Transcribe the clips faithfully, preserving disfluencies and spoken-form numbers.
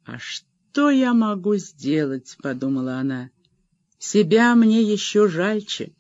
«А что я могу сделать?» — подумала она. «Себя мне еще жальче».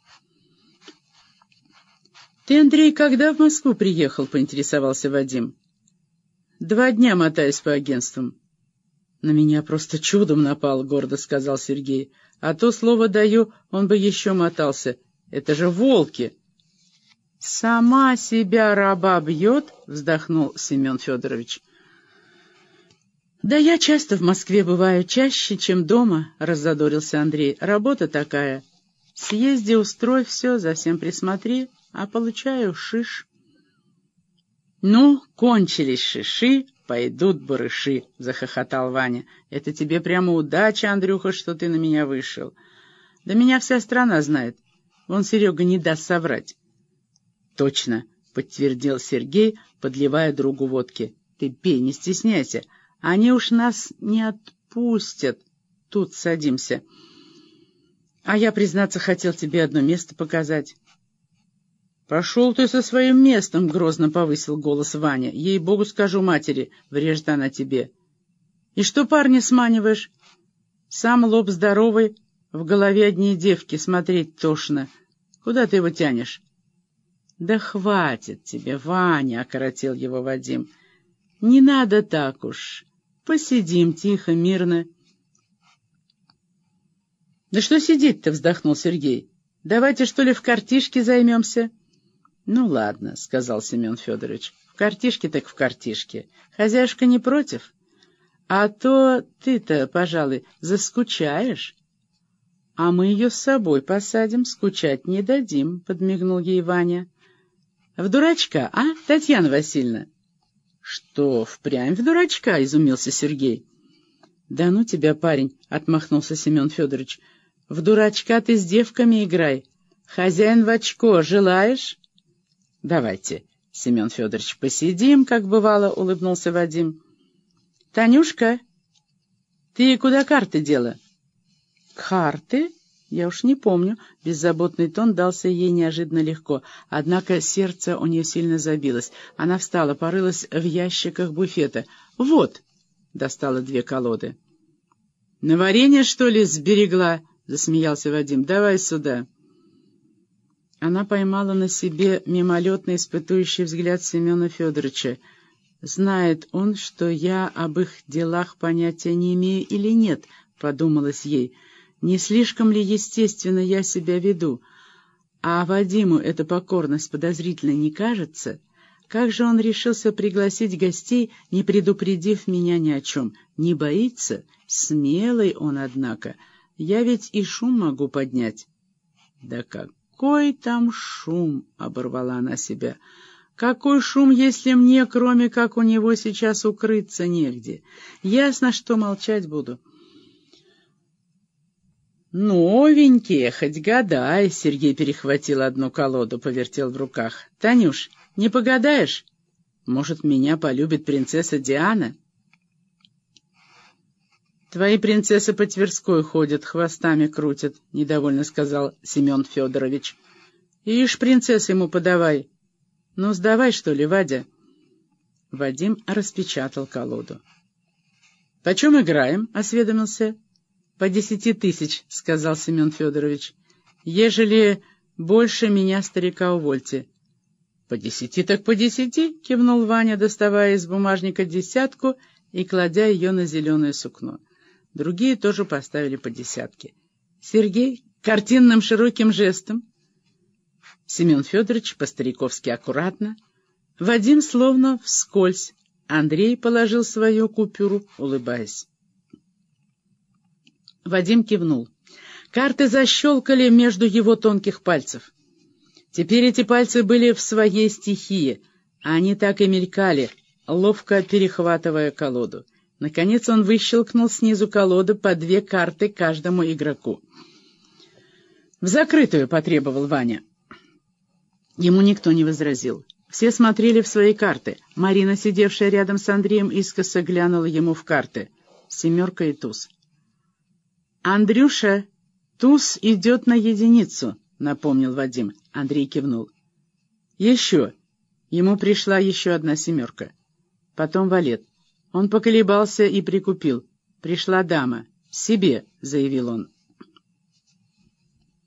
«Ты, Андрей, когда в Москву приехал?» — поинтересовался Вадим. «Два дня мотаюсь по агентствам». «На меня просто чудом напал», — гордо сказал Сергей. «А то, слово даю, он бы еще мотался. Это же волки!» «Сама себя раба бьет», — вздохнул Семен Федорович. «Да я часто в Москве бываю, чаще, чем дома», — раззадорился Андрей. «Работа такая. Съезди, устрой все, за всем присмотри, а получаю шиш». «Ну, кончились шиши, пойдут барыши», — захохотал Ваня. «Это тебе прямо удача, Андрюха, что ты на меня вышел. Да меня вся страна знает. Вон Серега не даст соврать». «Точно», — подтвердил Сергей, подливая другу водки. «Ты пей, не стесняйся. Они уж нас не отпустят. Тут садимся. А я, признаться, хотел тебе одно место показать». «Пошел ты со своим местом», — грозно повысил голос Ваня. «Ей-богу, скажу матери, врежет она тебе». «И что, парня, сманиваешь? Сам лоб здоровый, в голове одни девки, смотреть тошно. Куда ты его тянешь?» «Да хватит тебе, Ваня», — окоротил его Вадим. «Не надо так уж. Посидим тихо, мирно». «Да что сидеть-то?» — вздохнул Сергей. «Давайте, что ли, в картишки займемся?» «Ну, ладно», — сказал Семен Федорович. «В картишке так в картишке. Хозяюшка не против? А то ты-то, пожалуй, заскучаешь». «А мы ее с собой посадим, скучать не дадим», — подмигнул ей Ваня. «В дурачка, а, Татьяна Васильевна?» «Что, впрямь в дурачка?» — изумился Сергей. «Да ну тебя, парень!» — отмахнулся Семен Федорович. «В дурачка ты с девками играй. Хозяин в очко, желаешь?» «Давайте, Семен Федорович, посидим, как бывало», — улыбнулся Вадим. «Танюшка, ты куда карты дела?» «Карты? Я уж не помню». Беззаботный тон дался ей неожиданно легко, однако сердце у нее сильно забилось. Она встала, порылась в ящиках буфета. «Вот!» — достала две колоды. «На варенье, что ли, сберегла?» — засмеялся Вадим. «Давай сюда». Она поймала на себе мимолетный испытующий взгляд Семена Федоровича. «Знает он, что я об их делах понятия не имею или нет?» — подумалось ей. «Не слишком ли естественно я себя веду? А Вадиму эта покорность подозрительно не кажется? Как же он решился пригласить гостей, не предупредив меня ни о чем? Не боится? Смелый он, однако. Я ведь и шум могу поднять». «Да какой там шум!» — оборвала она себя. «Какой шум, если мне, кроме как у него сейчас укрыться негде? Ясно, что молчать буду». «Новенькие, хоть гадай!» — Сергей перехватил одну колоду, повертел в руках. «Танюш, не погадаешь? Может, меня полюбит принцесса Диана?» «Твои принцессы по Тверской ходят, хвостами крутят», — недовольно сказал Семен Федорович. «Ишь, принцесса ему подавай. Ну, сдавай, что ли, Вадя?» Вадим распечатал колоду. «Почем играем?» — осведомился. «По десяти тысяч», — сказал Семен Федорович. «Ежели больше меня, старика, увольте». «По десяти так по десяти», — кивнул Ваня, доставая из бумажника десятку и кладя ее на зеленое сукно. Другие тоже поставили по десятке. Сергей картинным широким жестом, Семен Федорович по-стариковски аккуратно, Вадим словно вскользь, Андрей положил свою купюру, улыбаясь. Вадим кивнул. Карты защелкали между его тонких пальцев. Теперь эти пальцы были в своей стихии, а они так и мелькали, ловко перехватывая колоду. Наконец он выщелкнул снизу колоды по две карты каждому игроку. «В закрытую», — потребовал Ваня. Ему никто не возразил. Все смотрели в свои карты. Марина, сидевшая рядом с Андреем, искоса глянула ему в карты. Семерка и туз. «Андрюша, туз идет на единицу», — напомнил Вадим. Андрей кивнул. «Еще». Ему пришла еще одна семерка. Потом валет. Он поколебался и прикупил. Пришла дама. «Себе», — заявил он.